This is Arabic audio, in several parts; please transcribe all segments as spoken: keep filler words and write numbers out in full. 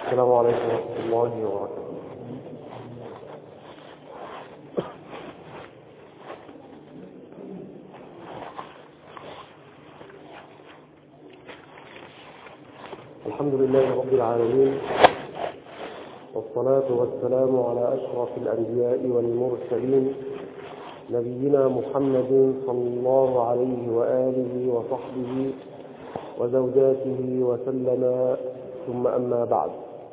السلام عليكم ورحمة الله وبركاته. الحمد لله رب العالمين، والصلاة والسلام على أشرف الأنبياء والمرسلين نبينا محمد صلى الله عليه وآله وصحبه وزوجاته وسلم، ثم أما بعد،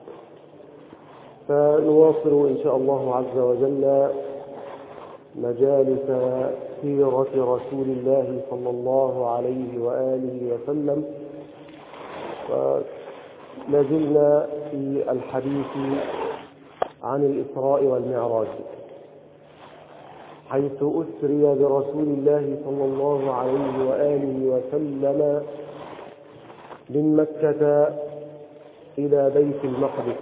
فنواصل إن شاء الله عز وجل مجالس سيرة رسول الله صلى الله عليه وآله وسلم، ولازلنا في الحديث عن الإسراء والمعراج، حيث أسري برسول الله صلى الله عليه وآله وسلم من مكة إلى بيت المقدس،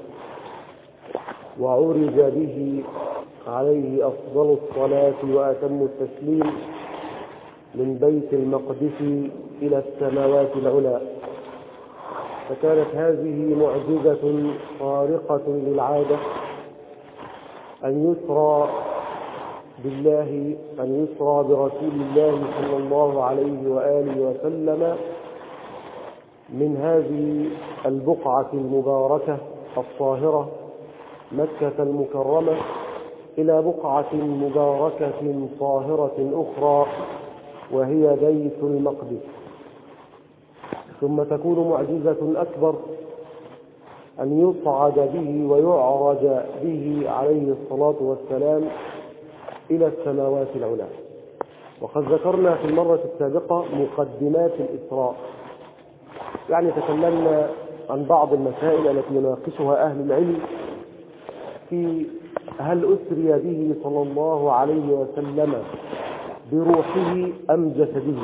وعرج به عليه أفضل الصلاة وأتم التسليم من بيت المقدس إلى السماوات العلى. فكانت هذه معجزة خارقة للعادة، أن يسرى بالله أن يسرى برسول الله صلى الله عليه وآله وسلم من هذه البقعة المباركة الطاهرة مكة المكرمة إلى بقعة مباركة طاهرة أخرى وهي بيت المقدس. ثم تكون معجزة أكبر أن يصعد به ويعرج به عليه الصلاة والسلام إلى السماوات العلى. وقد ذكرنا في المرة السابقة مقدمات الإسراء، يعني تكلمنا عن بعض المسائل التي يناقشها أهل العلم في هل أسري به صلى الله عليه وسلم بروحه أم جسده.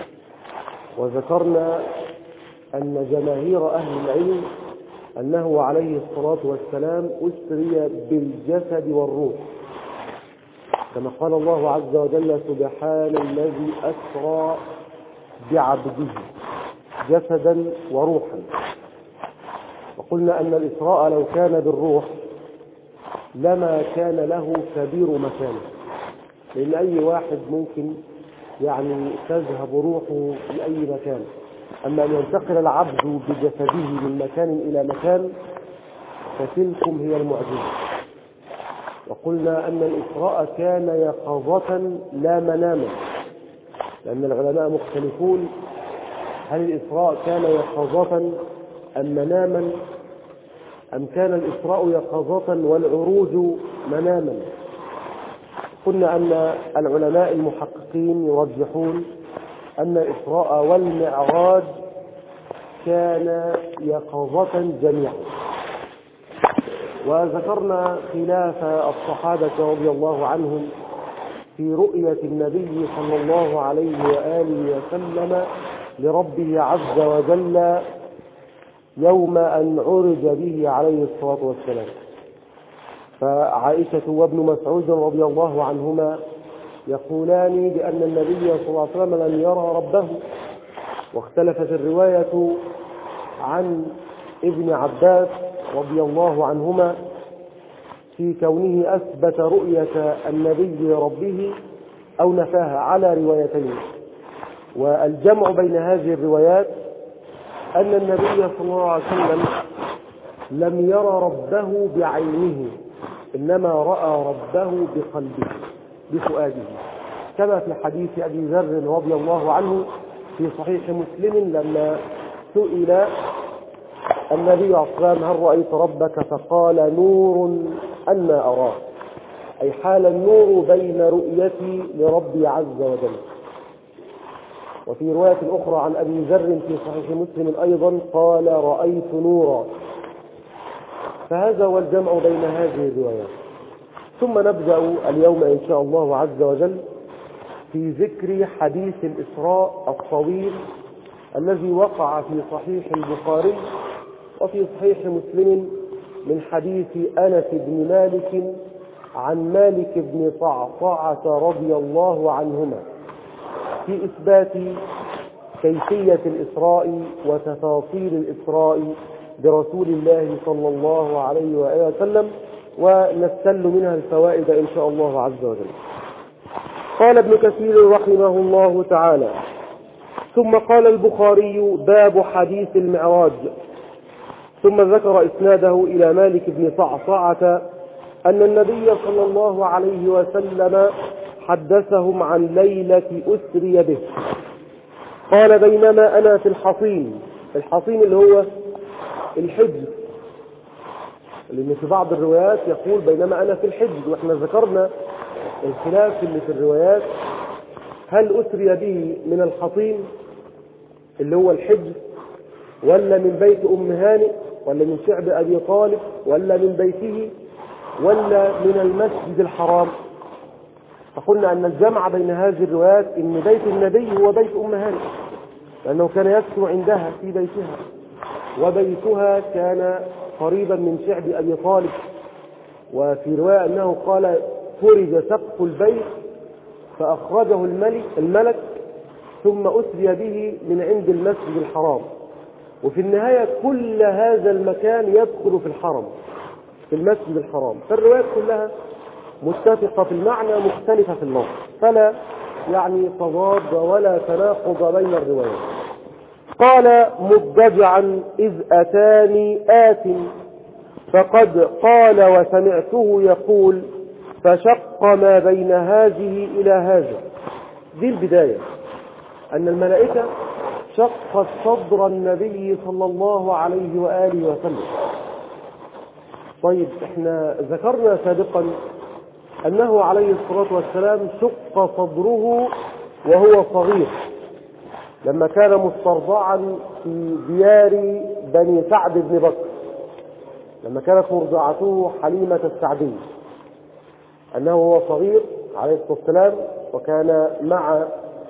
وذكرنا أن جماهير أهل العلم أنه عليه الصلاة والسلام أسري بالجسد والروح، كما قال الله عز وجل: سبحان الذي أسرى بعبده جسدا وروحا. وقلنا أن الإسراء لو كان بالروح لما كان له كبير مكانه، لأن أي واحد ممكن يعني تذهب روحه في أي مكان، أما أن ينتقل العبد بجسده من مكان إلى مكان فتلكم هي المعجزة. وقلنا أن الإسراء كان يقظة لا مناما، لأن العلماء مختلفون هل الإسراء كان يقظة أم مناما، أم كان الإسراء يقظة والعروج مناما. قلنا أن العلماء المحققين يرجحون أن الإسراء والمعراج كان يقظة جميعا. وذكرنا خلاف الصحابة رضي الله عنهم في رؤية النبي صلى الله عليه وآله وسلم لربه عز وجل يوم أن عرج به عليه الصلاة والسلام. فعائشة وابن مسعود رضي الله عنهما يقولان بأن النبي صلى الله عليه وسلم لم يرى ربه، واختلفت الرواية عن ابن عباس رضي الله عنهما في كونه أثبت رؤية النبي لربه أو نفاها على روايتين. والجمع بين هذه الروايات أن النبي صلى الله عليه وسلم لم يرى ربه بعينه، إنما رأى ربه بقلبه بفؤاده، كما في حديث أبي ذر رضي الله عنه في صحيح مسلم لما سئل النبي عليه الصلاة والسلام: هل رأيت ربك؟ فقال: نور أنا أراه، أي حال النور بين رؤيتي لربي عز وجل. وفي رواية أخرى عن أبي ذر في صحيح مسلم أيضا قال: رأيت نورا. فهذا هو الجمع بين هذه الروايات. ثم نبدأ اليوم إن شاء الله عز وجل في ذكر حديث الإسراء الطويل الذي وقع في صحيح البخاري وفي صحيح مسلم من حديث أنس بن مالك عن مالك بن صعصعة رضي الله عنهما في إثبات كيفية الإسراء وتفاصيل الإسراء برسول الله صلى الله عليه وآله وسلم، ونستل منها الفوائد إن شاء الله عز وجل. قال ابن كثير رحمه الله تعالى: ثم قال البخاري: باب حديث المعراج. ثم ذكر إسناده إلى مالك بن صعصعة أن النبي صلى الله عليه وسلم حدثهم عن ليلة أسري به. قال: بينما أنا في الحصين. الحصين اللي هو الحجر، لأن في بعض الروايات يقول بينما أنا في الحجر، وإحنا ذكرنا الخلاف اللي في الروايات، هل أسري به من الحصين اللي هو الحجر، ولا من بيت أم هانئ، ولا من شعب أبي طالب، ولا من بيته، ولا من المسجد الحرام؟ فقلنا أن الجمع بين هذه الروايات إن بيت النبي هو بيت أم هانئ، لأنه كان يسكن عندها في بيتها، وبيتها كان قريبا من شعب أبي طالب. وفي رواية أنه قال: فرج سقف البيت فأخرجه الملك الملك ثم أسري به من عند المسجد الحرام. وفي النهاية كل هذا المكان يدخل في الحرم، في المسجد الحرام. فالروايات كلها متفقة في المعنى مختلفة في اللفظ، فلا يعني تضاد ولا تناقض بين الروايات. قال: مضجعا إذ أتاني آت فقد قال وسمعته يقول فشق ما بين هذه إلى هذا. دي البداية، أن الملائكة شقت صدر النبي صلى الله عليه وآله وسلم. طيب، احنا ذكرنا سابقا أنه عليه الصلاة والسلام شق صدره وهو صغير، لما كان مسترضعا في ديار بني سعد بن بكر، لما كانت مرضعته حليمة السعدية، أنه هو صغير عليه الصلاة والسلام، وكان مع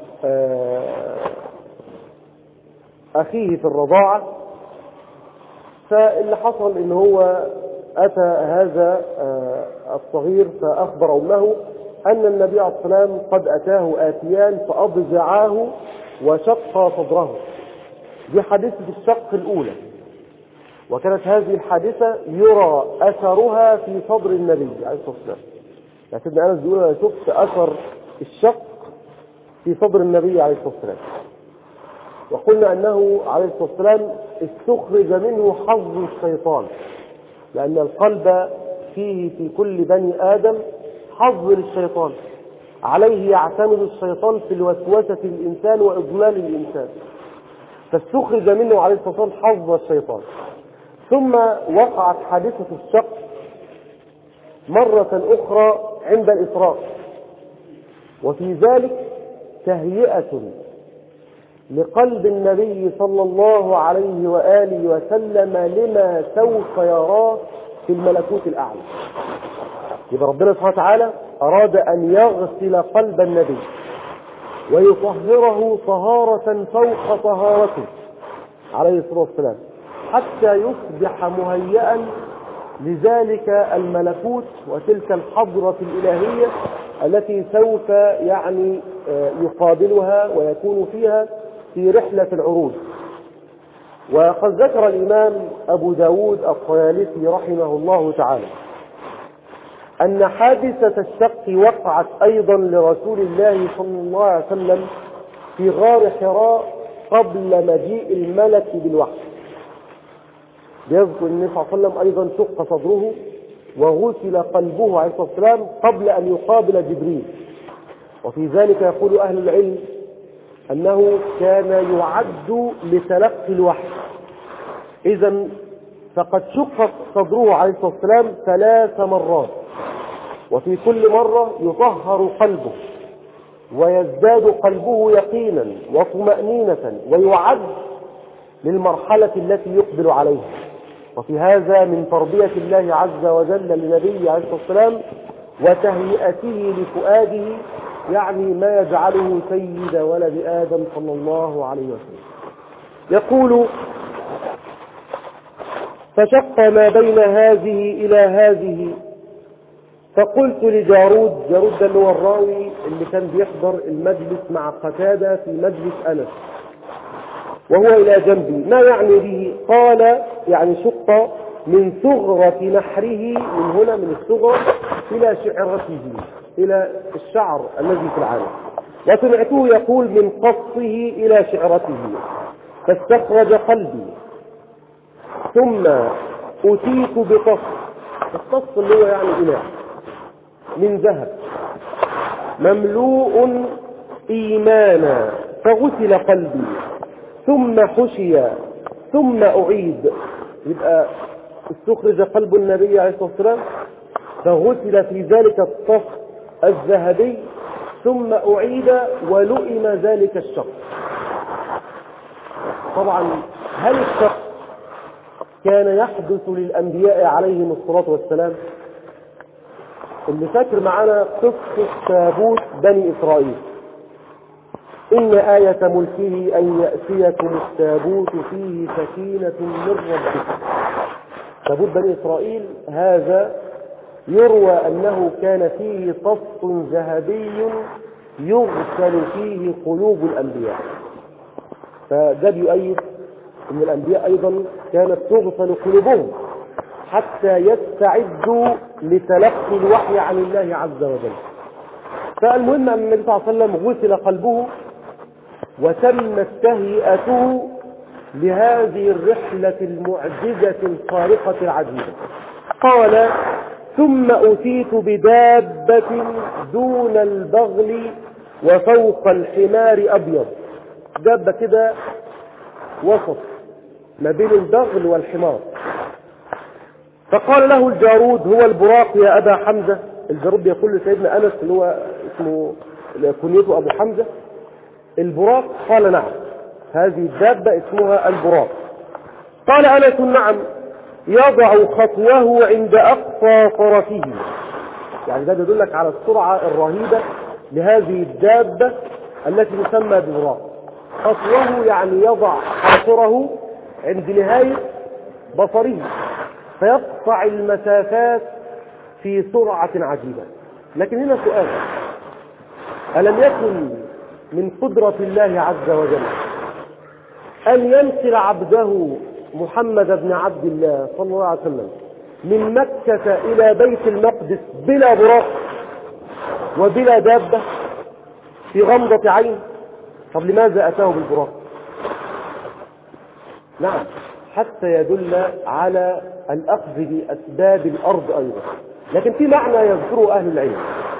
أخيه في الرضاعة. فاللي حصل إن هو أتى هذا الصغير فأخبر أمه أن النبي عليه الصلاة والسلام قد أتاه آتيان فأضجعاه وشق صدره. دي حادثة الشق الأولى، وكانت هذه الحادثة يرى أثرها في صدر النبي عليه الصلاة والسلام. لكن أنا بيقول أنا شفت أثر الشق في صدر النبي عليه الصلاة والسلام. وقلنا أنه عليه الصلاة والسلام استخرج منه حظ الشيطان، لأن القلب فيه في كل بني آدم حظ للشيطان، عليه يعتمد الشيطان في الوسوسة الإنسان وإضلال الإنسان، فاستخرج منه عليه الصلاة والسلام حظ الشيطان. ثم وقعت حادثة الشق مرة أخرى عند الإسراء، وفي ذلك تهيئة لقلب النبي صلى الله عليه وآله وسلم لما سوف يراه في الملكوت الأعلى. يبقى ربنا سبحانه وتعالى أراد أن يغسل قلب النبي ويطهره طهارة فوق طهارته عليه الصلاة والسلام، حتى يصبح مهيئا لذلك الملكوت وتلك الحضرة الإلهية التي سوف يعني يقابلها ويكون فيها في رحلة العروج. وقد ذكر الإمام أبو داود الطيالسي رحمه الله تعالى أن حادثة الشق وقعت أيضا لرسول الله صلى الله عليه وسلم في غار حراء قبل مجيء الملك بالوحي. يذكر النبي صلى الله عليه وسلم أيضا شق صدره وغسل قلبه عليه الصلاة والسلام قبل أن يقابل جبريل. وفي ذلك يقول أهل العلم أنه كان يعد لتلقي الوحي. إذا فقد شق صدره عليه الصلاة والسلام ثلاث مرات، وفي كل مرة يطهر قلبه ويزداد قلبه يقينا وطمأنينة ويعد للمرحلة التي يقبل عليها. وفي هذا من تربية الله عز وجل لنبيه عليه الصلاة والسلام وتهيئته لفؤاده، يعني ما يجعله سيد ولد آدم صلى الله عليه وسلم. يقول: فشق ما بين هذه إلى هذه، فقلت لجارود، جارود ده اللي هو الراوي اللي كان بيحضر المجلس مع قتادة في مجلس أنس، وهو إلى جنبي، ما يعني به؟ قال: يعني شق من ثغرة نحره، من هنا من الثغرة إلى شعرته، إلى الشعر الذي في العالم. وسمعته يقول من قصه إلى شعرته فاستخرج قلبي ثم أتيت بقص. القص اللي هو يعني إناء من ذهب مملوء إيمانا فغسل قلبي ثم حشي ثم أعيد. يبقى استخرج قلب النبي عليه الصلاة والسلام فغسل في ذلك الطف الذهبي ثم أعيد ولئم ذلك الشق. طبعا هل الشق كان يحدث للأنبياء عليهم الصلاة والسلام؟ اللي فاكر معنا قصة تابوت بني إسرائيل، إن آية ملكه أن يأتيكم التابوت فيه سكينة من ربكم. تابوت بني إسرائيل هذا يروى أنه كان فيه طست ذهبي يغسل فيه قلوب الأنبياء، فده بيؤيد أن الأنبياء أيضا كانت تغسل قلوبهم حتى يستعدوا لتلقي الوحي عن الله عز وجل. فالمهم أن النبي صلى الله عليه وسلم غسل قلبه وتمت تهيئته لهذه الرحلة المعجزة الخارقة العجيبة. قال ثم أتيت بدابة دون البغل وفوق الحمار أبيض. دابة كده وسط ما بين البغل والحمار. فقال له الجارود هو البراق يا أبا حمزة. الجارود يقول لسيدنا أنس اللي هو اسمه كنيته أبو حمزة البراق. قال نعم، هذه الدابة اسمها البراق. قال أنس نعم، يضع خطوه عند أقصى طرفه. يعني ده يدلك على السرعة الرهيبة لهذه الدابة التي تسمى بالبراق. خطوه يعني يضع حاصره عند نهاية بصره فيقطع المسافات في سرعة عجيبة. لكن هنا سؤال، ألم يكن من قدرة الله عز وجل أن ينقل عبده محمد بن عبد الله صلى الله عليه وسلم من مكة إلى بيت المقدس بلا براق وبلا دابة في غمضة عين؟ طب لماذا أتاه بالبراق؟ نعم، حتى يدل على الأخذ بأسباب الأرض أيضا. لكن في معنى يذكره أهل العلم،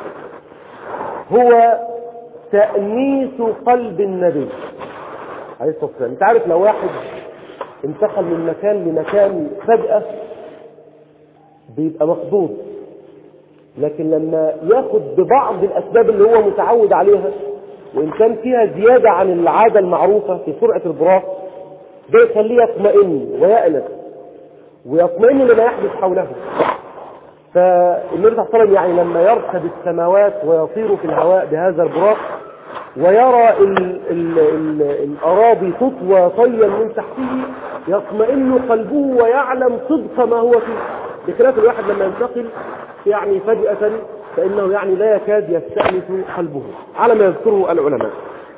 هو تأنيس قلب النبي عليه الصلاة والسلام. انت عارف لو واحد انتقل من مكان لمكان فجأة بيبقى مخضوض، لكن لما ياخد ببعض الأسباب اللي هو متعود عليها وإن كان فيها زيادة عن العادة المعروفة في سرعة البراق، ده يخليه يطمئن ويأنس ويطمئن لما يحدث حوله. فالنبي صلى الله عليه وسلم يعني لما يركب السماوات ويطير في الهواء بهذا البراق ويرى ال ال ال الأراضي تطوى طيا من تحته يطمئن قلبه ويعلم صدق ما هو فيه، بخلاف الواحد لما ينتقل يعني فجأة فإنه يعني لا يكاد يستأنس قلبه على ما يذكره العلماء.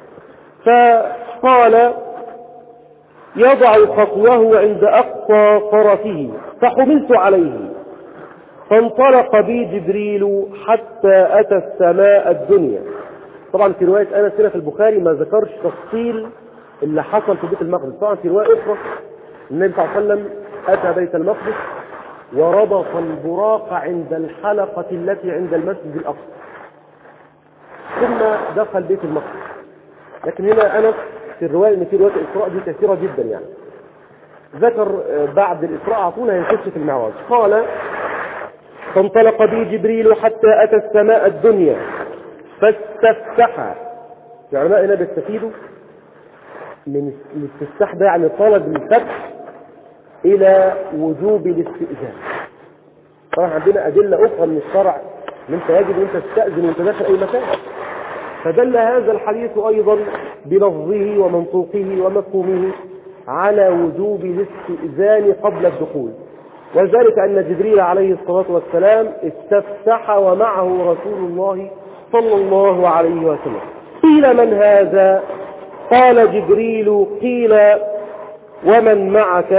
فقال يضع خطوه عند أقصى طرفه فحملت عليه فانطلق بي جبريل حتى أتى السماء الدنيا. طبعا في رواية أنس هنا في البخاري ما ذكرش تفصيل اللي حصل في بيت المقدس. طبعا في رواية أخرى النبي صلى الله عليه وسلم أتى بيت المقدس وربط البراق عند الحلقة التي عند المسجد الأقصى ثم دخل بيت المقدس. لكن هنا أنس في الرواية ان في رواية الإسراء دي كثيرة جدا، يعني ذكر بعد الإسراء عطونا ينخش في المعراج. قال فانطلق بي جبريل حتى أتى السماء الدنيا فاستفتح. العلماء هنا بيستفيدوا من الاستفتاح ده يعني طلب الفتح إلى وجوب الاستئذان. طبعا عندنا أدلة أخرى من الشرع ان انت يجب ان انت تستأذن وانت داخل أي مكان، فدل هذا الحديث أيضا بلفظه ومنطوقه ومفهومه على وجوب الاستئذان قبل الدخول، وذلك أن جبريل عليه الصلاة والسلام استفتح ومعه رسول الله صلى الله عليه وسلم. قيل من هذا؟ قال جبريل. قيل ومن معك؟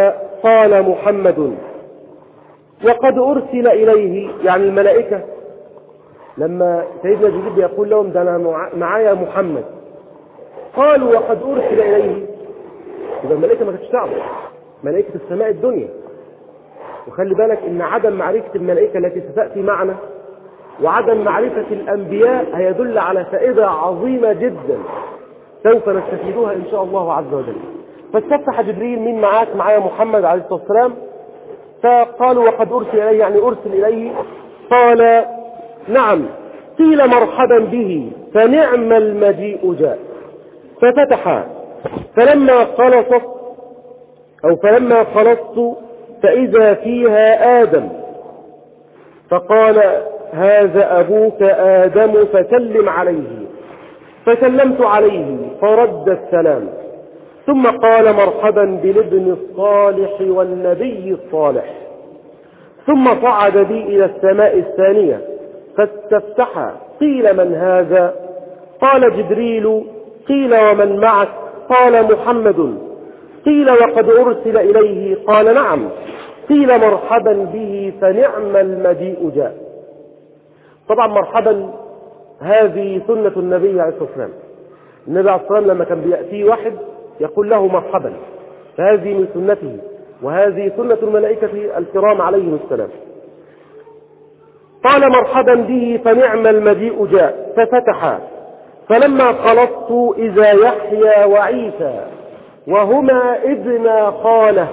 قال محمد. وقد أرسل إليه، يعني الملائكة لما سيدنا جبريل يقول لهم ده أنا معايا محمد، قالوا وقد أرسل إليه، إذا الملائكة ما كانتش تعرف، ملائكة السماء الدنيا. وخلي بالك إن عدم معرفة الملائكة التي ستأتي معنا وعدم معرفة الأنبياء هيدل على فائدة عظيمة جدا سوف نستفيدها إن شاء الله عز وجل. فاستفتح جبريل: مين معاك؟ معايا محمد عليه الصلاة والسلام. فقالوا وقد أرسل إليه، يعني أرسل إليه. قال: نعم. قيل: مرحبا به، فنعم المجيء جاء. ففتح، فلما خلصت أو فلما خلصت فإذا فيها آدم، فقال: هذا أبوك آدم فسلم عليه. فسلمت عليه فرد السلام، ثم قال: مرحبا بالابن الصالح والنبي الصالح. ثم صعد بي إلى السماء الثانية فاستفتح. قيل: من هذا؟ قال: جبريل. قيل: ومن معك؟ قال: محمد. قيل: وقد أرسل إليه؟ قال: نعم. قيل: مرحبا به، فنعم المجيء جاء. طبعا مرحبا هذه سنة النبي عليه الصلاة والسلام. النبي عليه الصلاة والسلام لما كان بيأتي واحد يقول له مرحبا، فهذه من سنته، وهذه سنة الملائكة الكرام عليهم السلام. قال: مرحبا به، فنعم المجيء جاء. ففتح، فلما خلصت إذا يحيى وعيسى وهما ابنا خاله.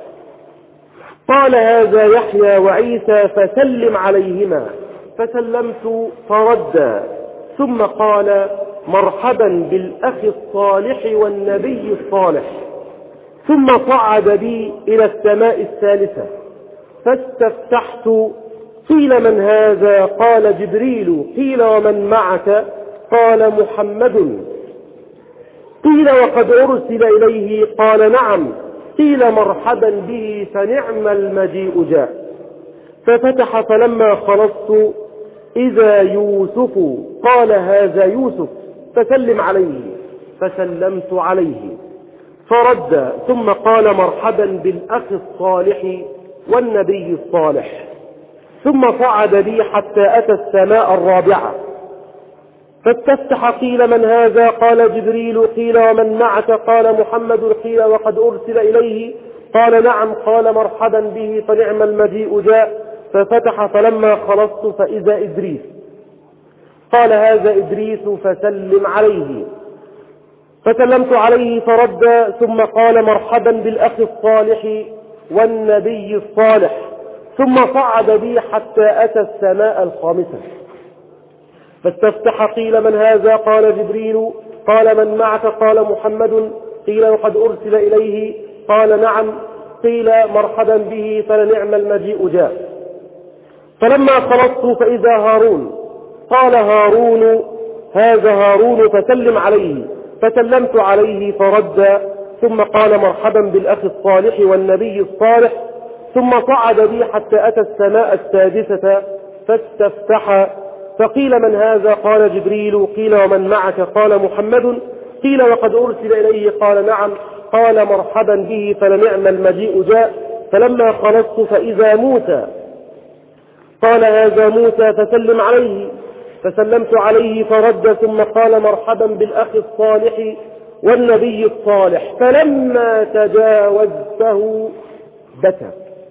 قال: هذا يحيى وعيسى فسلم عليهما. فسلمت فردا، ثم قال: مرحبا بالأخ الصالح والنبي الصالح. ثم صعد بي إلى السماء الثالثة فاستفتحت. قيل: من هذا؟ قال: جبريل. قيل: ومن معك؟ قال: محمد. قيل: وقد أرسل إليه؟ قال: نعم. قيل: مرحبا به، فنعم المجيء جاء. ففتح، فلما خلصت إذا يوسف. قال: هذا يوسف فسلم عليه. فسلمت عليه فرد، ثم قال: مرحبا بالأخ الصالح والنبي الصالح. ثم صعد بي حتى أتى السماء الرابعة فاستفتح. قيل: من هذا؟ قال: جبريل. قيل: ومن معك؟ قال: محمد. قيل: وقد أرسل إليه؟ قال: نعم. قال: مرحبا به، فنعم المجيء جاء. ففتح، فلما خلصت فإذا إدريس. قال: هذا إدريس فسلم عليه. فسلمت عليه فرد، ثم قال: مرحبا بالأخ الصالح والنبي الصالح. ثم صعد بي حتى أتى السماء الخامسة فاستفتح. قيل: من هذا؟ قال: جبريل. قال: من معك؟ قال: محمد. قيل: وقد أرسل إليه؟ قال: نعم. قيل: مرحبا به، فلنعم المجيء جاء. فلما خلصت فإذا هارون. قال: هارون. هذا هارون فسلم عليه. فسلمت عليه فرد، ثم قال: مرحبا بالأخ الصالح والنبي الصالح. ثم صعد بي حتى أتى السماء السادسة فاستفتح. فقيل: من هذا؟ قال: جبريل. قيل: ومن معك؟ قال: محمد. قيل: وقد أرسل إليه؟ قال: نعم. قال: مرحبا به، فلنعم المجيء جاء. فلما خلصت فإذا موسى. قال: هذا موسى فسلم عليه. فسلمت عليه فرد، ثم قال: مرحبا بالأخ الصالح والنبي الصالح. فلما تجاوزته بكى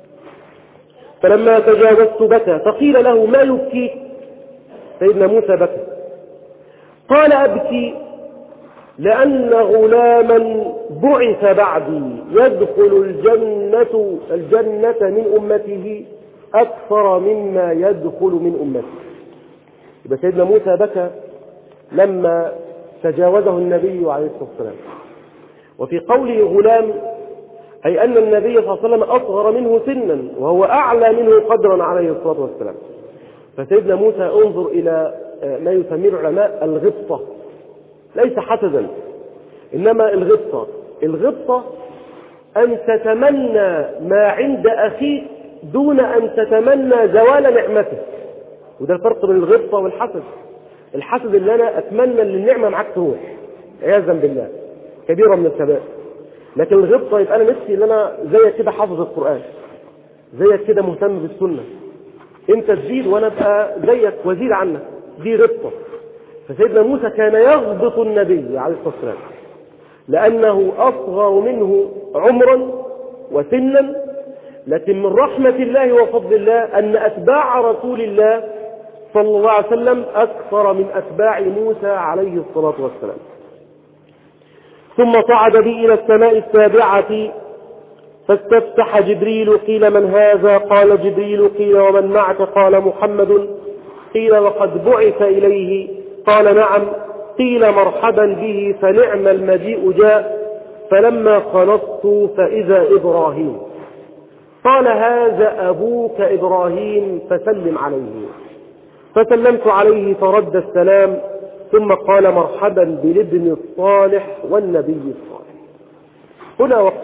فلما تجاوزت بكى فقيل له: ما يبكيك؟ سيدنا موسى بكى. قال: أبكي لأن غلاما بعث بعدي يدخل الجنة الجنة من أمته أكثر مما يدخل من أمته. يبقى سيدنا موسى بكى لما تجاوزه النبي عليه الصلاة والسلام. وفي قوله غلام أي أن النبي صلى الله عليه وسلم أصغر منه سنا وهو أعلى منه قدرا عليه الصلاة والسلام. فسيدنا موسى انظر إلى ما يسميه العلماء الغبطة، ليس حسدا إنما الغبطة. الغبطة أن تتمنى ما عند أخيك دون أن تتمنى زوال نعمته، وده الفرق بين الغبطة والحسد. الحسد اللي أنا أتمنى أن النعمة معك تروح عياذا بالله، كبيرة من الكبائر. لكن الغبطة يبقى أنا نفسي إن أنا زيك كده حافظ القرآن، زيك كده مهتم بالسنة، أنت تزيد وأنا أبقى زيك وزيد عنك، دي غبطة. فسيدنا موسى كان يغبط النبي عليه الصلاة والسلام لأنه أصغر منه عمرا وسنا، لكن من رحمة الله وفضل الله أن أتباع رسول الله صلى الله عليه وسلم أكثر من أتباع موسى عليه الصلاة والسلام. ثم صعد بي إلى السماء السابعة فاستفتح جبريل، قيل من هذا؟ قال جبريل. قيل ومن معك؟ قال محمد. قيل وقد بعث إليه؟ قال نعم. قيل مرحبا به، فنعم المجيء جاء. فلما خلصت فإذا إبراهيم. قال هذا أبوك إبراهيم فسلم عليه. فسلمت عليه فرد السلام، ثم قال مرحبا بالابن الصالح والنبي الصالح. هنا وقت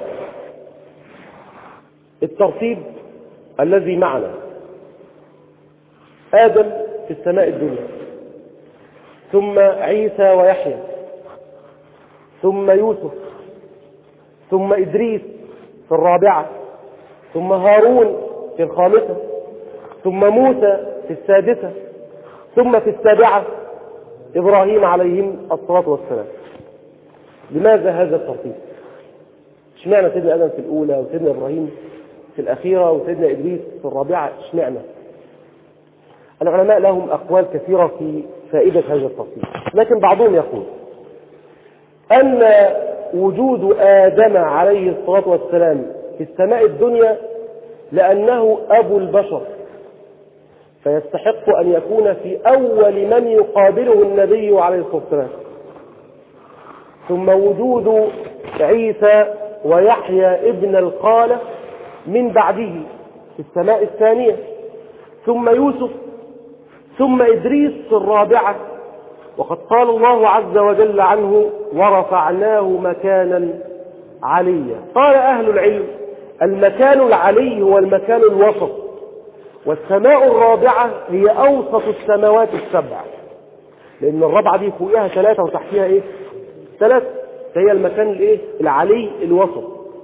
الترتيب الذي معنا: آدم في السماء الدنيا، ثم عيسى ويحيى، ثم يوسف، ثم إدريس في الرابعة، ثم هارون في الخامسة، ثم موسى في السادسة، ثم في السابعة إبراهيم عليهم الصلاة والسلام. لماذا هذا الترتيب؟ اشمعنى سيدنا آدم في الأولى وسيدنا إبراهيم في الأخيرة وسيدنا إدريس في الرابعة؟ اشمعنى؟ العلماء لهم أقوال كثيرة في فائدة هذا الترتيب، لكن بعضهم يقول أن وجود آدم عليه الصلاة والسلام في السماء الدنيا لأنه أبو البشر، فيستحق أن يكون في أول من يقابله النبي عليه الصلاة والسلام. ثم وجود عيسى ويحيى ابن الخالة من بعده في السماء الثانية، ثم يوسف، ثم إدريس في الرابعة. وقد قال الله عز وجل عنه ورفعناه مكانا عليا. قال أهل العلم المكان العلي هو المكان الوسط، والسماء الرابعة هي أوسط السماوات السبع، لأن الرابعة دي فوقها ثلاثة وتحتها إيه؟ ثلاثة، فهي المكان الإيه؟ العلي الوسط.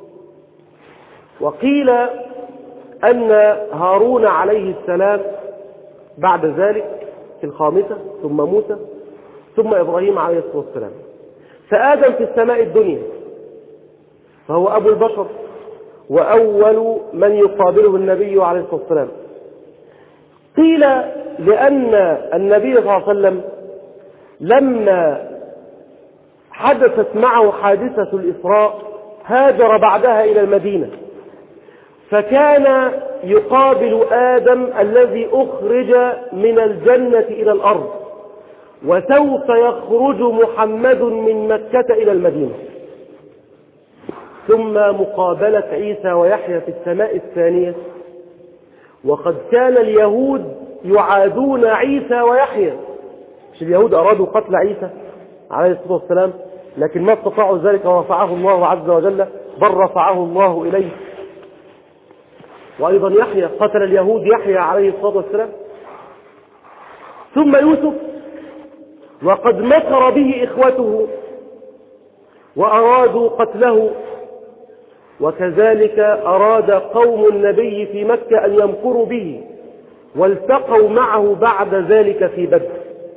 وقيل أن هارون عليه السلام بعد ذلك في الخامسة، ثم موسى، ثم إبراهيم عليه الصلاة والسلام. فآدم في السماء الدنيا فهو أبو البشر وأول من يقابله النبي عليه الصلاة والسلام. قيل لأن النبي صلى الله عليه وسلم لما حدثت معه حادثة الإسراء هاجر بعدها إلى المدينة، فكان يقابل آدم الذي أخرج من الجنة إلى الأرض، وسوف يخرج محمد من مكة إلى المدينة. ثم مقابلة عيسى ويحيى في السماء الثانية، وقد كان اليهود يعادون عيسى ويحيى. مش اليهود أرادوا قتل عيسى عليه الصلاة والسلام، لكن ما استطاعوا ذلك ورفعه الله عز وجل، بل رفعه الله إليه. وأيضا يحيى قتل اليهود يحيى عليه الصلاة والسلام. ثم يوسف وقد مكر به إخوته وأرادوا قتله، وكذلك أراد قوم النبي في مكة أن يمكروا به، والتقوا معه بعد ذلك في بدر.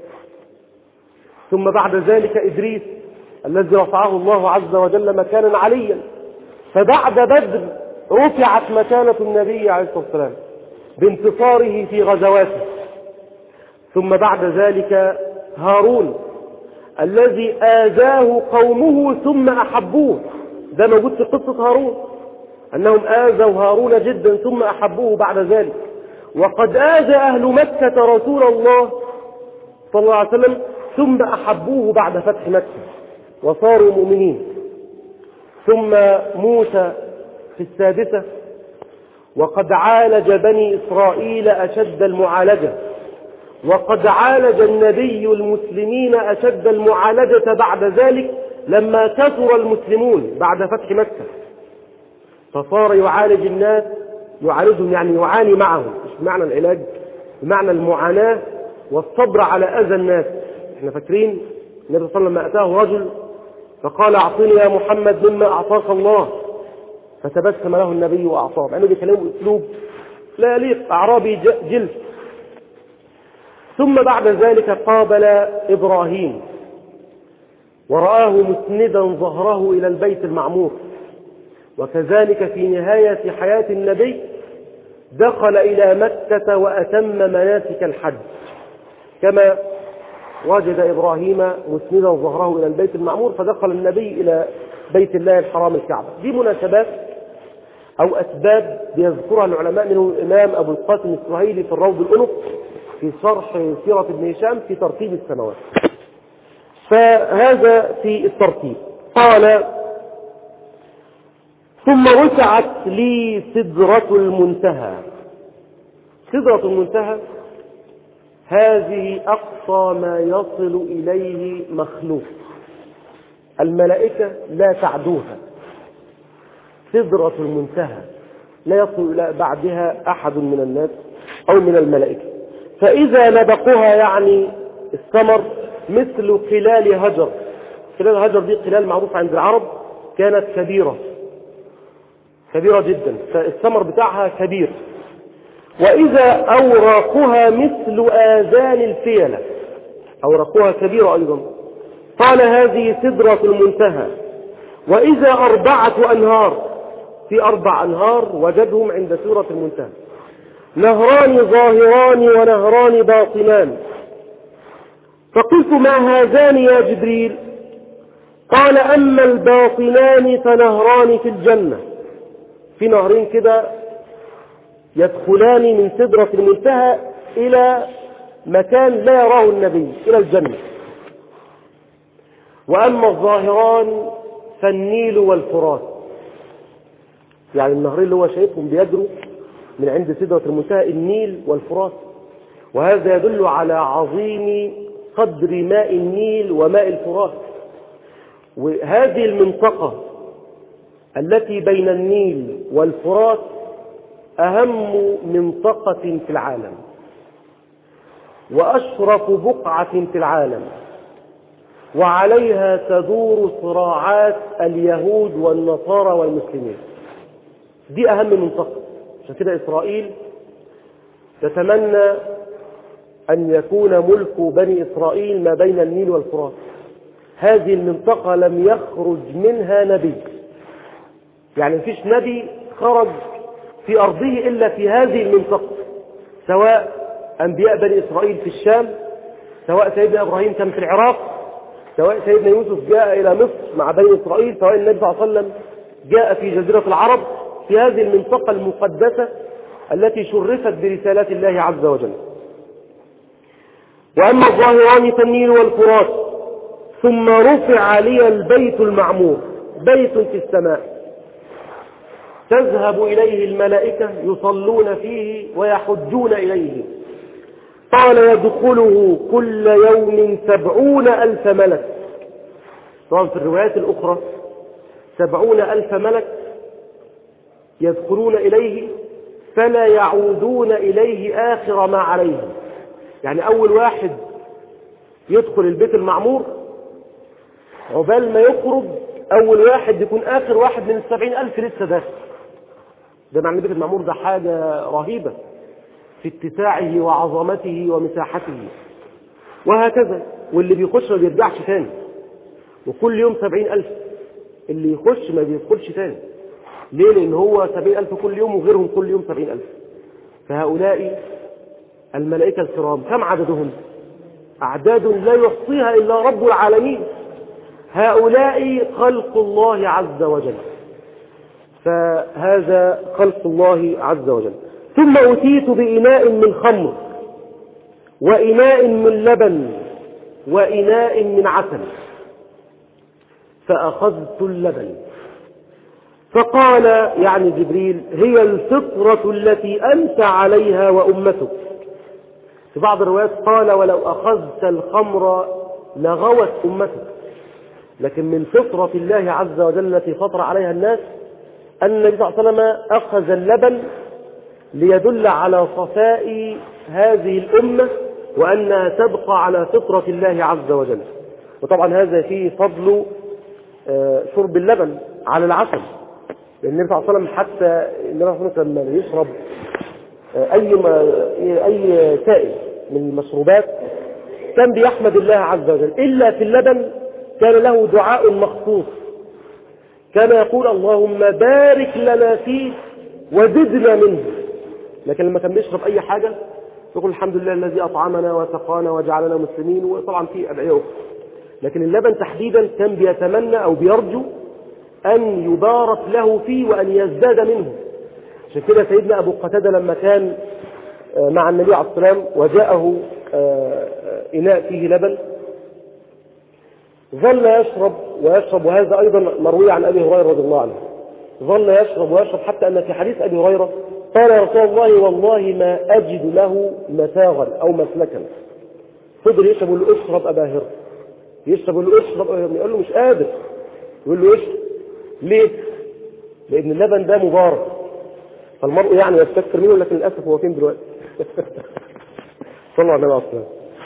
ثم بعد ذلك إدريس الذي رفعه الله عز وجل مكانا عليا، فبعد بدر رفعت مكانة النبي عليه الصلاة والسلام بانتصاره في غزواته. ثم بعد ذلك هارون الذي آذاه قومه ثم أحبوه، ده موجود في قصة هارون أنهم آذوا هارون جدا ثم أحبوه بعد ذلك. وقد آذى أهل مكة رسول الله صلى الله عليه وسلم ثم أحبوه بعد فتح مكة وصاروا مؤمنين. ثم موسى في السادسة وقد عالج بني إسرائيل أشد المعالجة، وقد عالج النبي المسلمين أشد المعالجة بعد ذلك لما كثر المسلمون بعد فتح مكة، فصار يعالج الناس، يعالجهم يعني يعاني معهم، مش بمعنى العلاج، بمعنى المعاناة والصبر على أذى الناس. احنا فاكرين النبي صلى الله عليه وسلم لما أتاه رجل فقال أعطني يا محمد مما أعطاك الله، فتبسم له النبي وأعطاه، مع أنه بيكلمه أسلوب لا يليق، أعرابي جلد. ثم بعد ذلك قابل إبراهيم ورآه مسندا ظهره إلى البيت المعمور. وكذلك في نهاية حياة النبي دخل إلى مكة وأتم مناسك الحج، كما وجد إبراهيم مسندا ظهره إلى البيت المعمور فدخل النبي إلى بيت الله الحرام الكعبة. دي مناسبات أو أسباب بيذكرها العلماء، منهم الإمام أبو القاسم السهيلي في الروض الأنف في شرح سيرة ابن هشام في ترتيب السنوات. فهذا في الترتيب. قال ثم رفعت لي سدرة المنتهى. سدرة المنتهى هذه أقصى ما يصل إليه مخلوق، الملائكة لا تعدوها. سدرة المنتهى لا يصل إلى بعدها أحد من الناس أو من الملائكة. فإذا نبقها يعني الثمر مثل قلال هجر. قلال هجر دي قلال معروف عند العرب، كانت كبيرة كبيرة جدا، فالثمر بتاعها كبير. وإذا أوراقها مثل آذان الفيلة، أوراقها كبيرة أيضا. قال هذه سدرة المنتهى. وإذا أربعة أنهار، في أربع أنهار وجدهم عند سدرة المنتهى، نهران ظاهران ونهران باطنان. فقلت ما هذان يا جبريل؟ قال أما الباطنان فنهران في الجنة، في نهرين كده يدخلان من سدرة المنتهى إلى مكان لا يراه النبي، إلى الجنة. وأما الظاهران فالنيل والفرات، يعني النهرين اللي هو شايفهم بيجروا من عند سدرة المنتهى النيل والفرات. وهذا يدل على عظيم قدر ماء النيل وماء الفرات. وهذه المنطقة التي بين النيل والفرات أهم منطقة في العالم وأشرف بقعة في العالم، وعليها تدور صراعات اليهود والنصارى والمسلمين. دي أهم منطقة. عشان كده إسرائيل تتمنى أن يكون ملك بني إسرائيل ما بين النيل والفرات. هذه المنطقة لم يخرج منها نبي، يعني مفيش نبي خرج في أرضه إلا في هذه المنطقة، سواء أنبياء بني إسرائيل في الشام، سواء سيدنا إبراهيم كان في العراق، سواء سيدنا يوسف جاء إلى مصر مع بني إسرائيل، سواء النبي صلى الله عليه وسلم جاء في جزيرة العرب، في هذه المنطقة المقدسة التي شرفت برسالات الله عز وجل. وأما الظاهران فالنيل والفرات. ثم رفع لي البيت المعمور، بيت في السماء تذهب إليه الملائكة يصلون فيه ويحجون إليه. قال يدخله كل يوم سبعون ألف ملك. طبعا في الروايات الأخرى سبعون ألف ملك يدخلون إليه فلا يعودون إليه آخر ما عليهم. يعني أول واحد يدخل البيت المعمور عقبال ما يخرج أول واحد يكون آخر واحد من السبعين ألف لسه داخل. ده معنى البيت المعمور ده حاجة رهيبة في اتساعه وعظمته ومساحته، وهكذا. واللي بيخش ما بيرجعش تاني، وكل يوم سبعين ألف اللي يخش ما بيدخلش تاني. ليه؟ لأن هو سبعين ألف كل يوم وغيرهم كل يوم سبعين ألف. فهؤلاء الملائكة الكرام كم عددهم؟ أعداد لا يحصيها إلا رب العالمين. هؤلاء خلق الله عز وجل، فهذا خلق الله عز وجل. ثم أتيت بإناء من خمر وإناء من لبن وإناء من عسل، فأخذت اللبن. فقال يعني جبريل هي الفطرة التي أنت عليها وأمتك. في بعض الروايات قال ولو أخذت الخمر لغوت أمتك. لكن من فطرة الله عز وجل التي فطر عليها الناس أن النبي صلى الله عليه وسلم أخذ اللبن ليدل على صفاء هذه الأمة وأنها تبقى على فطرة الله عز وجل. وطبعا هذا فيه فضل شرب اللبن على العسل، لأن النبي صلى الله عليه وسلم حتى النبي صلى الله عليه وسلم لما يشرب أي أي سائل من المشروبات كان بيحمد الله عز وجل، إلا في اللبن كان له دعاء مخصوص، كان يقول اللهم بارك لنا فيه وزدنا منه. لكن لما كان بيشرب أي حاجة يقول الحمد لله الذي أطعمنا وسقانا وجعلنا مسلمين، وطبعا في أدعية أخرى. لكن اللبن تحديدا كان بيتمنى أو بيرجو أن يبارك له فيه وأن يزداد منه. عشان كده سيدنا أبو قتادة لما كان مع النبي عليه الصلاة والسلام وجاءه إناء فيه لبن ظل يشرب ويشرب، وهذا أيضا مروي عن أبي هريرة رضي الله عنه، ظل يشرب ويشرب حتى أن في حديث أبي هريرة قال يا رسول الله والله ما أجد له مساغا أو مسلكا. فضل يشرب يقول له اشرب أبا هر، يشرب يقول له اشرب أبا هر، يقول له مش قادر، يقول له اشرب. ليه؟ لأن اللبن ده مبارك، فالمرء يعني يستكثر منه، لكن للأسف هو فين دلوقتي؟ صلى الله عليه وسلم.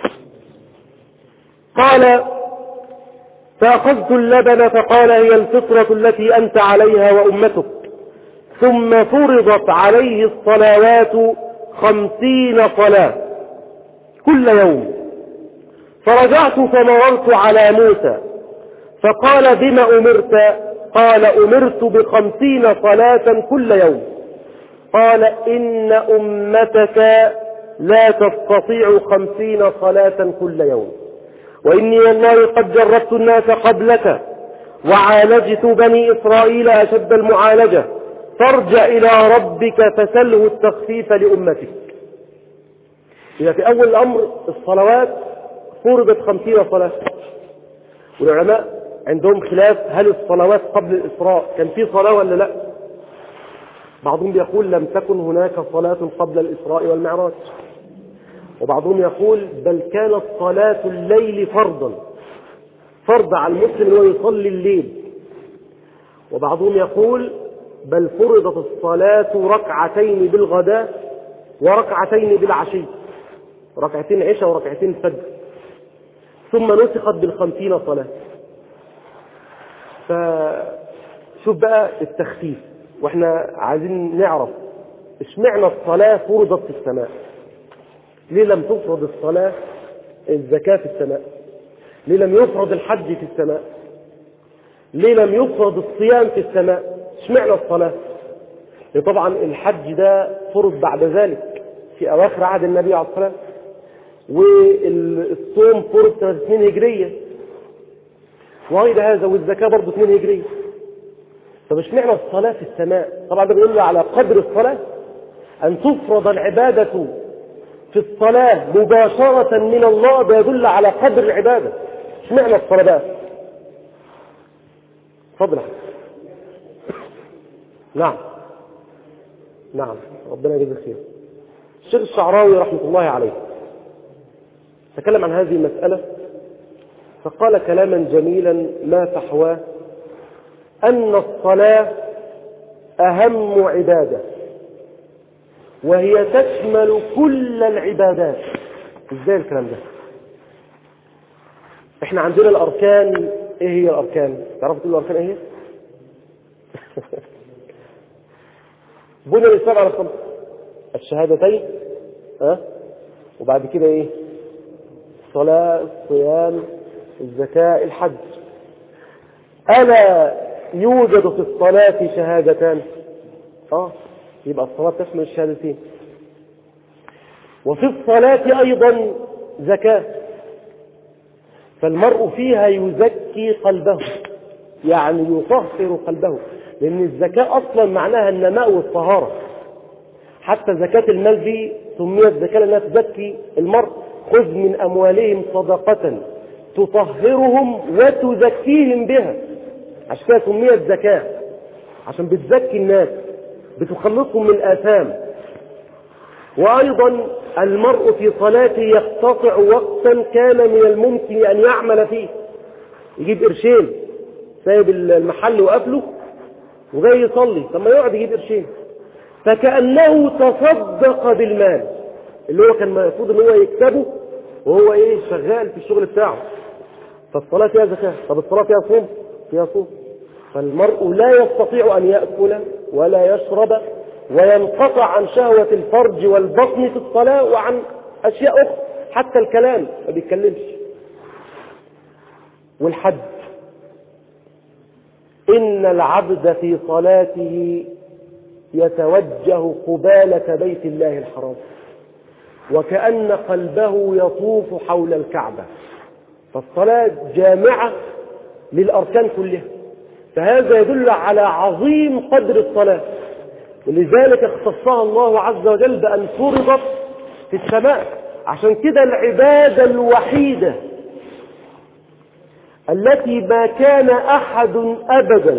قال فأخذت اللبن فقال هي الفطرة التي أنت عليها وأمتك، ثم فرضت عليه الصلوات خمسين صلاة كل يوم. فرجعت فمررت على موسى فقال بما أمرت؟ قال أمرت بخمسين صلاة كل يوم. قال إن أمتك لا تستطيع خمسين صلاة كل يوم، وإني والله قد جربت الناس قبلك وعالجت بني إسرائيل أشد المعالجة، فارجع إلى ربك فسله التخفيف لأمتك. إذا في أول الأمر الصلوات فرضت خمسين صلاة، والعلماء عندهم خلاف هل الصلوات قبل الإسراء كان في صلاة ولا لا. بعضهم يقول لم تكن هناك صلاة قبل الإسراء والمعراج، وبعضهم يقول بل كانت صلاة الليل فرضا، فرض على المسلم أنه يصلي الليل. وبعضهم يقول بل فرضت الصلاة ركعتين بالغداء وركعتين بالعشي، ركعتين عشاء وركعتين فجر، ثم نسخت بالخمسين صلاة. فشوف بقى التخفيف، واحنا عايزين نعرف اشمعنى الصلاة فرضت في السماء، ليه لم تفرض الصلاة الزكاة في السماء، ليه لم يفرض الحج في السماء، ليه لم يفرض الصيام في السماء، اشمعنى الصلاة؟ طبعا الحج ده فرض بعد ذلك في أواخر عهد النبي عليه الصلاة والسلام، والصوم فرض سنة اثنين هجرية، وغير هذا، والزكاة برضه اثنين هجرية. طب اشمعنى الصلاة في السماء؟ طبعا ده بيقول على قدر الصلاة، أن تفرض العبادة في الصلاة مباشرة من الله، ده يدل على قدر العبادة. اشمعنى الصلاة بقى؟ اتفضل. نعم نعم ربنا يجزيه خير. الشيخ الشعراوي رحمة الله عليه تكلم عن هذه المسألة فقال كلاما جميلا ما فحواه، أن الصلاة أهم عبادة وهي تشمل كل العبادات. ازاي الكلام ده؟ احنا عندنا الأركان. ايه هي الأركان؟ تعرفوا تقولوا الأركان ايه هي؟ بني الإسلام على خمس: الشهادتين، ها، وبعد كده ايه؟ الصلاة، الصيام، الزكاة، الحج. ألا يوجد في الصلاة شهادتان؟ اه يبقى الصلاة تشمل الشهادتين. وفي الصلاة أيضا زكاة، فالمرء فيها يزكي قلبه، يعني يطهر قلبه، لأن الزكاة أصلا معناها النماء والطهارة. حتى زكاة المال دي سميت زكاة لأنها تزكي المرء. خذ من أموالهم صدقة تطهرهم وتزكيهم بها، عشان كده سميت زكاة، عشان بتزكي الناس، بتخلصهم من آثام. وأيضا المرء في صلاته يقتطع وقتا كان من الممكن أن يعمل فيه، يجيب قرشين، سايب المحل وقفله وجاي يصلي، طب ما يقعد يجيب قرشين، فكأنه تصدق بالمال اللي هو كان المفروض ان هو يكسبه وهو ايه شغال في الشغل بتاعه. فالصلاة فيها زكاة. طب الصلاة فيها صوم؟ فيها صوم. فالمرء لا يستطيع أن يأكل ولا يشرب وينقطع عن شهوة الفرج والبطن في الصلاة وعن أشياء أخرى، حتى الكلام ما بيتكلمش. والحج، إن العبد في صلاته يتوجه قبالة بيت الله الحرام وكأن قلبه يطوف حول الكعبة، فالصلاة جامعة للأركان كلها، فهذا يدل على عظيم قدر الصلاة، ولذلك اختصها الله عز وجل بأن فرضت في السماء. عشان كده العبادة الوحيدة التي ما كان أحد أبدا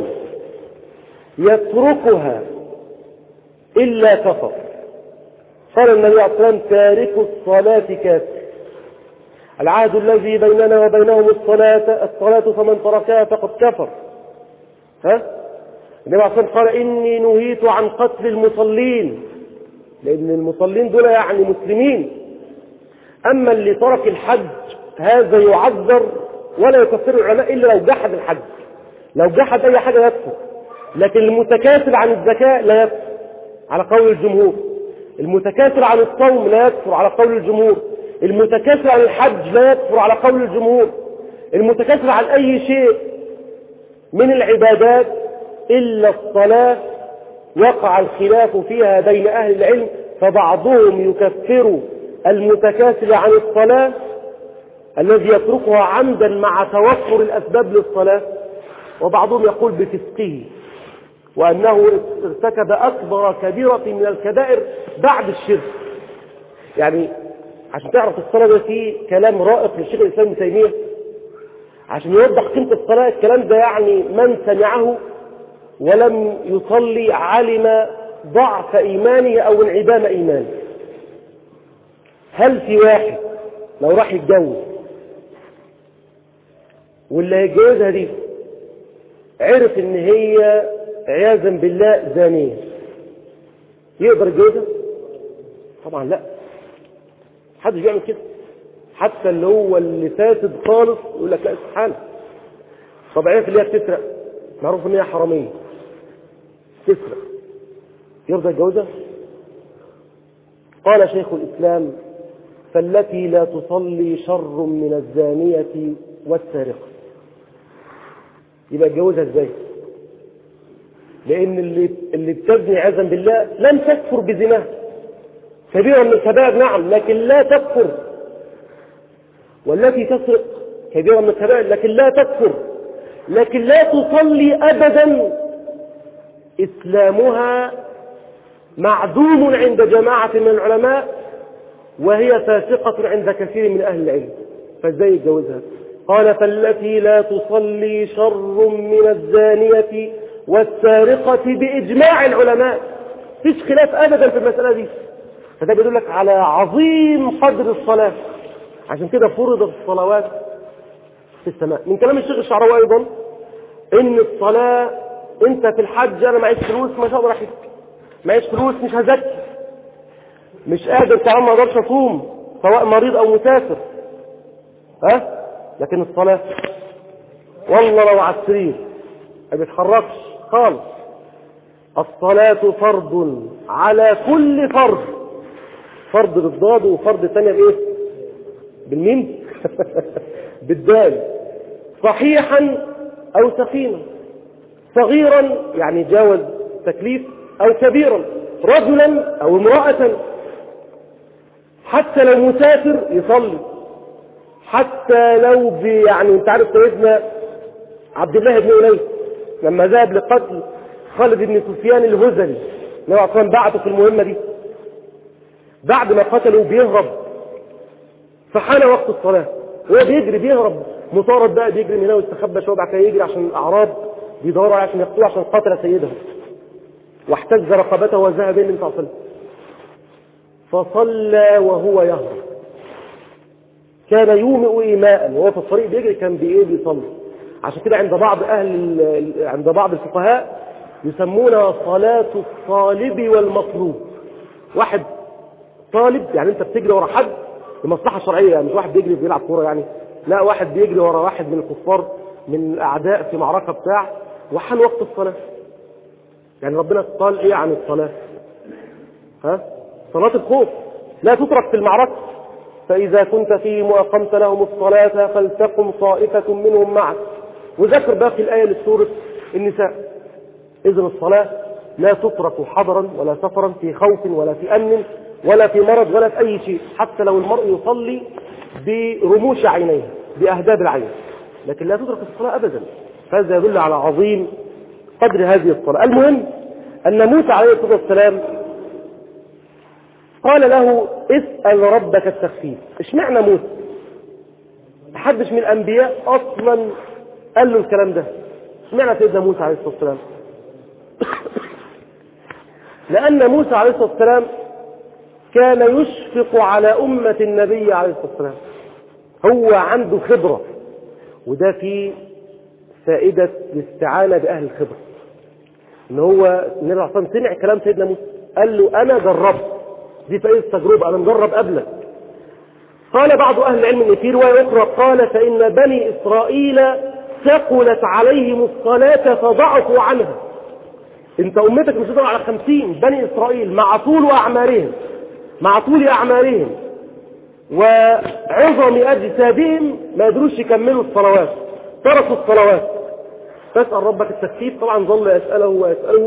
يتركها إلا كفر. قال النبي عليه الصلاة والسلام: تارك الصلاة كافر. العهد الذي بيننا وبينهم الصلاة الصلاة فمن تركها فقد كفر. ها؟ النبي عليه الصلاة والسلام قال: إني نهيت عن قتل المصلين، لأن المصلين دول يعني مسلمين. أما اللي ترك الحج هذا يعذر ولا يكفر العلماء إلا لو جحد الحج، لو جحد أي حاجة يكفر. لكن المتكاسل عن الزكاة لا يكفر على قول الجمهور، المتكاسل عن الصوم لا يكفر على قول الجمهور، المتكاسل عن الحج لا يكفر على قول الجمهور، المتكاسل عن أي شيء من العبادات إلا الصلاة وقع الخلاف فيها بين أهل العلم، فبعضهم يكفر المتكاسل عن الصلاة الذي يتركها عمدا مع توفر الأسباب للصلاة، وبعضهم يقول بفسقه وأنه ارتكب أكبر كبيرة من الكبائر بعد الشرك. يعني عشان تعرف الصلاة ده فيه كلام رائق للشيخ الإسلام ابن تيمية عشان يوضح قيمة الصلاة. الكلام ده يعني من سمعه ولم يصلي علم ضعف إيمانه أو انعدام إيمانه. هل في واحد لو راح يتجوز واللي هيتجوزها دي عرف ان هي عياذا بالله زانية يقدر يتجوزها؟ طبعا لا، محدش بيعمل كده. حتى اللي هو اللي فاسد خالص يقول لك لا استحالة. طب عرف اللي هي بتسرق، معروف ان هي حرامية تسرق، يرضى يتجوزها؟ قال شيخ الإسلام: فالتي لا تصلي شر من الزانية والسارقة. يبقى اتجوزها ازاي؟ لان اللي اللي بتزني عياذا بالله لم تكفر بزناها، كبيرة من الكبائر نعم لكن لا تكفر، والتي تسرق كبيرة من الكبائر لكن لا تكفر، لكن لا تصلي ابدا، اسلامها معدوم عند جماعة من العلماء وهي فاسقة عند كثير من اهل العلم، فازاي يتجوزها؟ قال: فالتي لا تصلي شر من الزانية والسارقة بإجماع العلماء. فيش خلاف أبدا في المسألة دي. فده بيدلك على عظيم قدر الصلاة. عشان كده فرضت الصلوات في السماء. من كلام الشيخ الشعراوي أيضا إن الصلاة أنت في الحج أنا معيش فلوس مش هقدر أحج، معيش فلوس مش هزكي، مش قادر كمان ما أقدرش أصوم سواء مريض أو مسافر، ها؟ لكن الصلاة والله لو على السرير ما بيتحركش خالص. الصلاة فرض على كل فرض، فرض بالضاد وفرض ثانية بايه؟ بالميم بالدال، صحيحا او سقيما، صغيرا يعني جاوز تكليف او كبيرا، رجلا او امرأة، حتى لو مسافر يصلي، حتى لو بي يعني انت عارف سيدنا عبد الله بن أنيس لما ذهب لقتل خالد بن سفيان الهذلي، النبي عليه الصلاة بعته في المهمة دي، بعد ما قتلوا بيهرب، فحان وقت الصلاة هو بيجري بيهرب مطارد بقى، بيجري من هنا ويستخبى شويه بعد كده يجري عشان الاعراب بيدوروا عشان يقتلوه عشان قتل سيده، واحتز رقبته وذهب الى النبي صلى الله عليه وسلم فصلى وهو يهرب، كان يومئ إيماء وهو في الطريق بيجري كان بايه بيصلي. عشان كده عند بعض اهل عند بعض الفقهاء يسمونها صلاة الطالب والمطلوب. واحد طالب يعني انت بتجري ورا حد لمصلحه شرعيه، يعني مش واحد بيجري بيلعب كوره يعني، لا واحد بيجري ورا واحد من الكفار من الاعداء في معركه بتاع، وحان وقت الصلاة. يعني ربنا قال ايه عن الصلاة؟ ها؟ صلاة الخوف لا تترك في المعركة، فإذا كنت فيهم وأقمت لهم الصلاة فلتقم طائفة منهم معك، وذكر باقي الآية لسورة النساء. إذن الصلاة لا تترك حضرا ولا سفرا، في خوف ولا في أمن ولا في مرض ولا في أي شيء، حتى لو المرء يصلي برموش عينيه بأهداب العين، لكن لا تترك الصلاة أبدا. فهذا يدل على عظيم قدر هذه الصلاة. المهم أن موسى عليه الصلاة والسلام قال له اسأل ربك التخفيف. اشمعنى موسى؟ محدش من الأنبياء أصلا قال له الكلام ده. اشمعنى سيدنا موسى عليه الصلاة والسلام؟ لأن موسى عليه الصلاة والسلام كان يشفق على أمة النبي عليه الصلاة والسلام، هو عنده خبرة، وده في فائدة الاستعانة بأهل الخبرة. إن هو النبي عليه الصلاة والسلام سمع كلام سيدنا موسى قال له أنا جربت، دي فائدة تجربة، أنا مجرب قبلك. قال بعض أهل العلم إن في رواية أخرى قال فإن بني إسرائيل ثقلت عليهم الصلاة فضعفوا عنها. انت امتك مش هتقدر على خمسين بني اسرائيل مع طول اعمارهم مع طول اعمارهم وعظم اجسادهم ما يقدروش يكملوا الصلوات، تركوا الصلوات. فاسأل ربك التخفيف. طبعا ظل يسأله ويسأله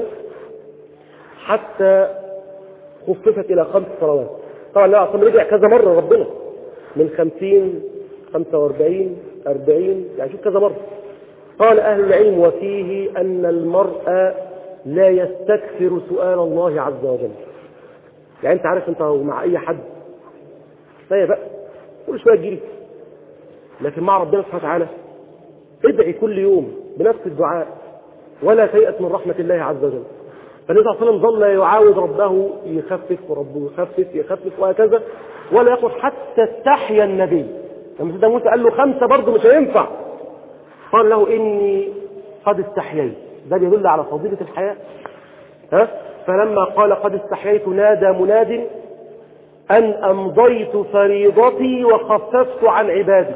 حتى خففت الى خمس صلوات. طبعا لا اصلا رجع كذا مرة ربنا، من خمسين خمسة واربعين اربعين، يعني شوف كذا مرة. قال اهل العلم وفيه ان المرء لا يستكثر سؤال الله عز وجل. يعني انت عارف انت مع اي حد لا بقى كل شويه تجيلي، لكن مع ربنا سبحانه وتعالى ادعي كل يوم بنفس الدعاء ولا تيأس من رحمة الله عز وجل. فالنبي صلى الله عليه وسلم ظل يعاود ربه يخفف وربه يخفف يخفف وهكذا، ولا يقول حتى استحيا النبي. لما سيدنا موسى قال له خمسة برضه مش هينفع، قال له إني قد استحييت. ده يدل على فضيلة الحياة. ها؟ فلما قال قد استحييت نادى مناد أن أمضيت فريضتي وخففت عن عبادي،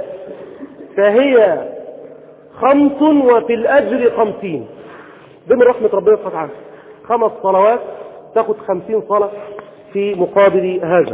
فهي خمس وفي الأجر خمسين. ده من رحمة ربنا سبحانه وتعالى، خمس صلوات تاخد خمسين صلاة في مقابل هذا.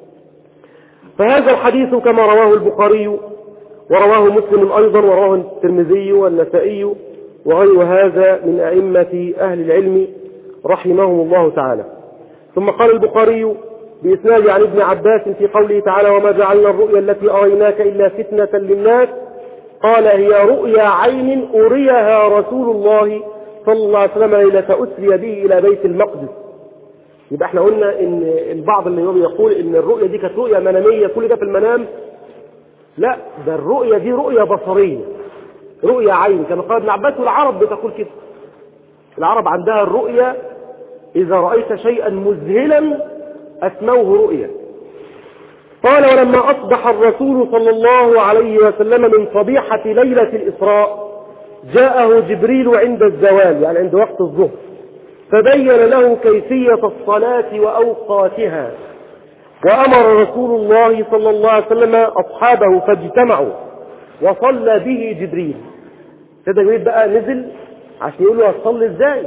فهذا الحديث كما رواه البخاري ورواه مسلم أيضا ورواه الترمذي والنسائي وغير هذا من أئمة أهل العلم رحمهم الله تعالى. ثم قال البخاري بإسناد عن ابن عباس في قوله تعالى وما جعلنا الرؤيا التي أريناك إلا فتنة للناس، قال هي رؤيا عين أريها رسول الله صلى الله عليه وسلم ليلة أسري به إلى بيت المقدس. يبقى احنا قلنا ان البعض اللي يقول ان الرؤيا دي كانت رؤيا منامية، كل ده في المنام. لا، ده الرؤيا دي رؤيا بصرية، رؤيا عين، كما قال ابن عباس والعرب بتقول كده. العرب عندها الرؤيا إذا رأيت شيئا مذهلا أسموه رؤيا. قال ولما أصبح الرسول صلى الله عليه وسلم من صبيحة ليلة الإسراء جاءه جبريل عند الزوال، يعني عند وقت الظهر، فبين له كيفية الصلاة وأوقاتها، وأمر رسول الله صلى الله عليه وسلم أصحابه فاجتمعوا وصلى به جبريل. سيدنا جبريل بقى نزل عشان يقول له هتصلي ازاي.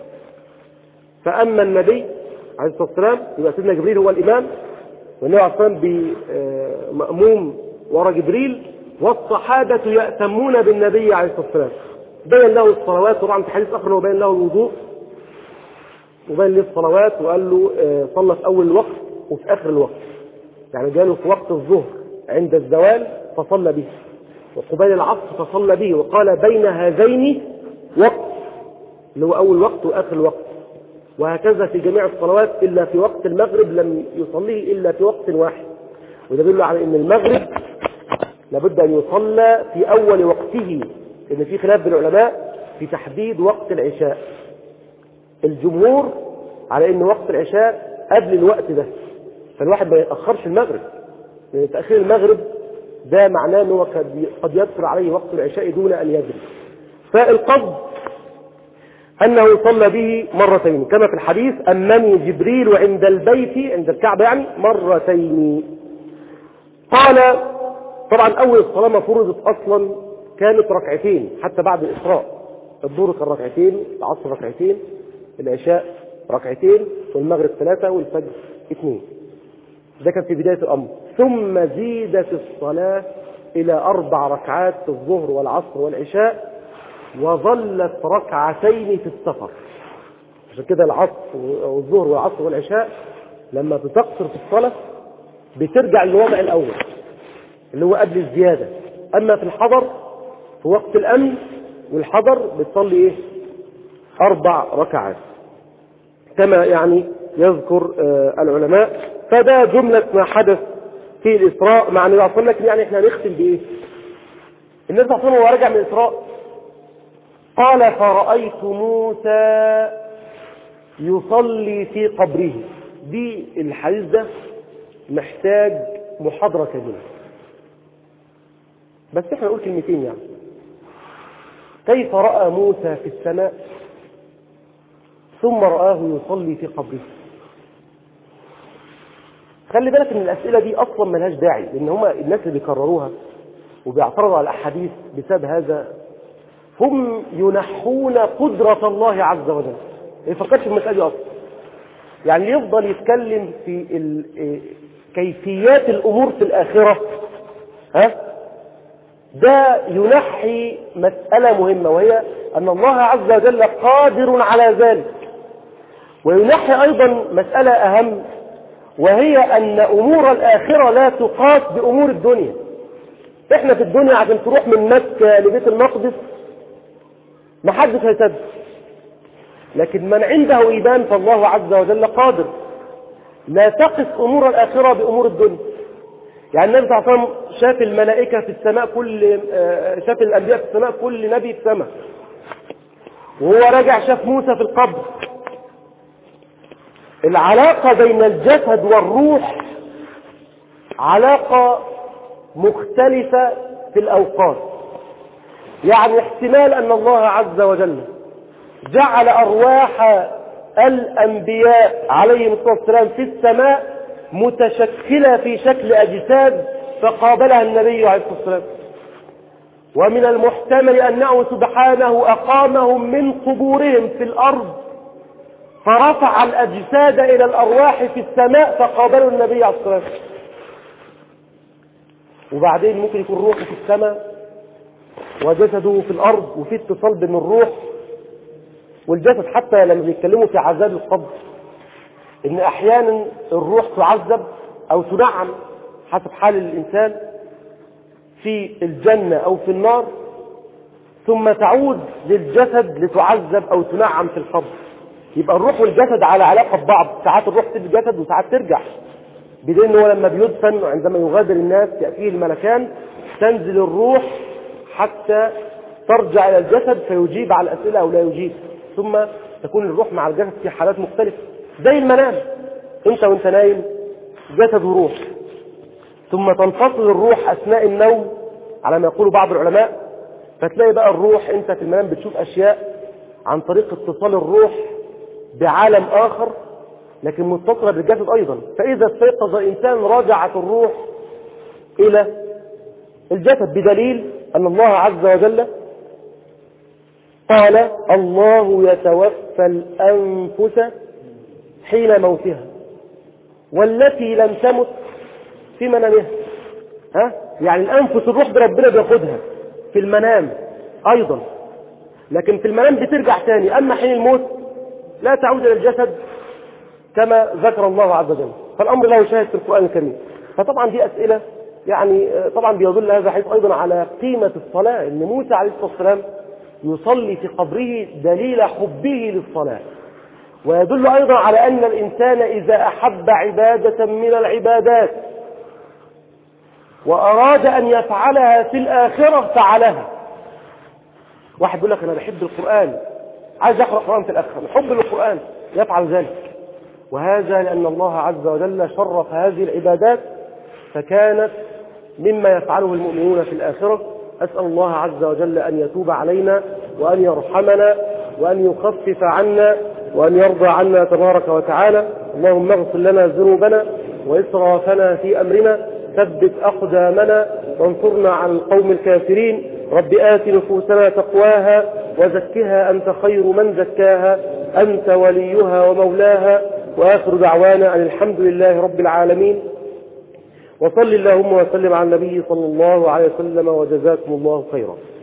فأما النبي عليه الصلاة والسلام يبقى سيدنا جبريل هو الإمام، والنبي عليه الصلاة والسلام بمأموم ورا جبريل، والصحابة يأتمون بالنبي عليه الصلاة والسلام. بين له الصلوات، طبعا في حديث آخر وبين له الوضوء وبين له الصلوات، وقال له صلى في أول الوقت وفي آخر الوقت. يعني جاله في وقت الظهر عند الزوال فصلى به، وقبيل العصر فصلى به، وقال بين هذين وقت اللي هو أول وقت وآخر الوقت، وهكذا في جميع الصلوات إلا في وقت المغرب لم يصليه إلا في وقت واحد. وده يدل على أن المغرب لابد أن يصلى في أول وقته، لأن في خلاف بين العلماء في تحديد وقت العشاء. الجمهور على أن وقت العشاء قبل الوقت ده، فالواحد ما يتأخرش المغرب، لأن تأخير المغرب ده معناه أنه قد يدخل عليه وقت العشاء دون أن يدري. فالقصد أنه صلى به مرتين كما في الحديث أمني جبريل عند البيت عند الكعبة يعني مرتين. قال طبعا أول الصلاة ما فرضت أصلا كانت ركعتين حتى بعد الإسراء، الظهر كان ركعتين، العصر ركعتين، العشاء ركعتين، والمغرب ثلاثة، والفجر اثنين. ده كان في بداية الأمر. ثم زيدت الصلاة إلى أربع ركعات في الظهر والعصر والعشاء، وظلت ركعتين في السفر. عشان كده العصر والظهر والعصر والعشاء لما بتقصر في الصلاة بترجع للوضع الأول اللي هو قبل الزيادة. أما في الحضر في وقت الأمن والحضر بتصلي إيه؟ أربع ركعات كما يعني يذكر آه العلماء. فده جملة ما حدث في الإسراء مع النبي صلى الله عليه وسلم. يعني احنا هنختم بإيه؟ النبي صلى الله عليه وسلم وهو راجع من الإسراء قال: فرأيت موسى يصلي في قبره. دي الحديث ده محتاج محاضرة كبيرة، بس احنا نقول كلمتين. يعني كيف رأى موسى في السماء ثم رآه يصلي في قبره؟ خلي بالك ان الأسئلة دي أصلا ملهاش داعي، لأن هما الناس اللي بيكرروها وبيعترضوا على الأحاديث بسبب هذا هم ينحون قدرة الله عز وجل. ما يفكرش في المسألة دي أصلا. يعني يفضل يتكلم في كيفيات الأمور في الآخرة، ها؟ ده ينحي مسألة مهمة، وهي أن الله عز وجل قادر على ذلك. وينحي أيضا مسألة أهم، وهي أن أمور الآخرة لا تقاس بأمور الدنيا. إحنا في الدنيا عشان تروح من مكة لبيت المقدس محدش هيصدق، لكن من عنده إيمان فالله عز وجل قادر. لا تقس أمور الآخرة بأمور الدنيا. يعني النبي صلى الله عليه وسلم شاف الملائكة في السماء، كل شاف الأنبياء في السماء، كل نبي في السماء، وهو راجع شاف موسى في القبر. العلاقة بين الجسد والروح علاقة مختلفة في الأوقات. يعني احتمال أن الله عز وجل جعل أرواح الأنبياء عليهم الصلاة والسلام في السماء متشكلة في شكل أجساد فقابلها النبي عليه الصلاة والسلام. ومن المحتمل أنه سبحانه أقامهم من قبورهم في الأرض فرفع الأجساد إلى الأرواح في السماء فقابلوا النبي عليه الصلاة والسلام. وبعدين ممكن يكون روحه في السماء وجسده في الأرض، وفي اتصال بين الروح والجسد. حتى لما بيتكلموا في عذاب القبر إن أحيانا الروح تعذب أو تنعم حسب حال الإنسان في الجنة أو في النار، ثم تعود للجسد لتعذب أو تنعم في القبر. يبقى الروح والجسد على علاقة ببعض. ساعات الروح تسيب الجسد وساعات ترجع، بدين هو لما بيدفن وعندما يغادر الناس يأتيه الملكان تنزل الروح حتى ترجع إلى الجسد فيجيب على الأسئلة أو لا يجيب، ثم تكون الروح مع الجسد في حالات مختلفة زي المنام. انت وانت نايم جسد وروح، ثم تنفصل الروح أثناء النوم على ما يقول بعض العلماء، فتلاقي بقى الروح انت في المنام بتشوف أشياء عن طريق اتصال الروح بعالم آخر لكن متصلة بالجسد أيضا. فإذا استيقظ الإنسان رجعت الروح إلى الجسد، بدليل أن الله عز وجل قال: الله يتوفى الأنفس حين موتها والتي لم تمت في منامها. ها؟ يعني الأنفس الروح بربنا بياخدها في المنام أيضا، لكن في المنام بترجع تاني. أما حين الموت لا تعود إلى الجسد كما ذكر الله عز وجل. فالأمر لا يشاهد في القرآن الكريم. فطبعا دي أسئلة يعني طبعا بيدل هذا حيث أيضا على قيمة الصلاة، إن موسى عليه الصلاة والسلام يصلي في قبره دليل حبه للصلاة. ويدل أيضا على أن الإنسان إذا أحب عبادة من العبادات وأراد أن يفعلها في الآخرة فعلها. واحد يقول لك أنا بحب القرآن عايز أقرأ القرآن في الآخرة، حب للقرآن يفعل ذلك، وهذا لأن الله عز وجل شرف هذه العبادات فكانت مما يفعله المؤمنون في الآخرة. أسأل الله عز وجل أن يتوب علينا وأن يرحمنا وأن يخفف عنا وأن يرضى عنا تبارك وتعالى. اللهم اغفر لنا ذنوبنا وإسرافنا في أمرنا، ثبت أقدامنا وانصرنا على القوم الكافرين. رب آت نفوسنا تقواها وزكها أنت خير من زكاها، أنت وليها ومولاها. وآخر دعوانا أن الحمد لله رب العالمين، وصل اللهم وسلم على النبي صلى الله عليه وسلم، وجزاكم الله خيرا.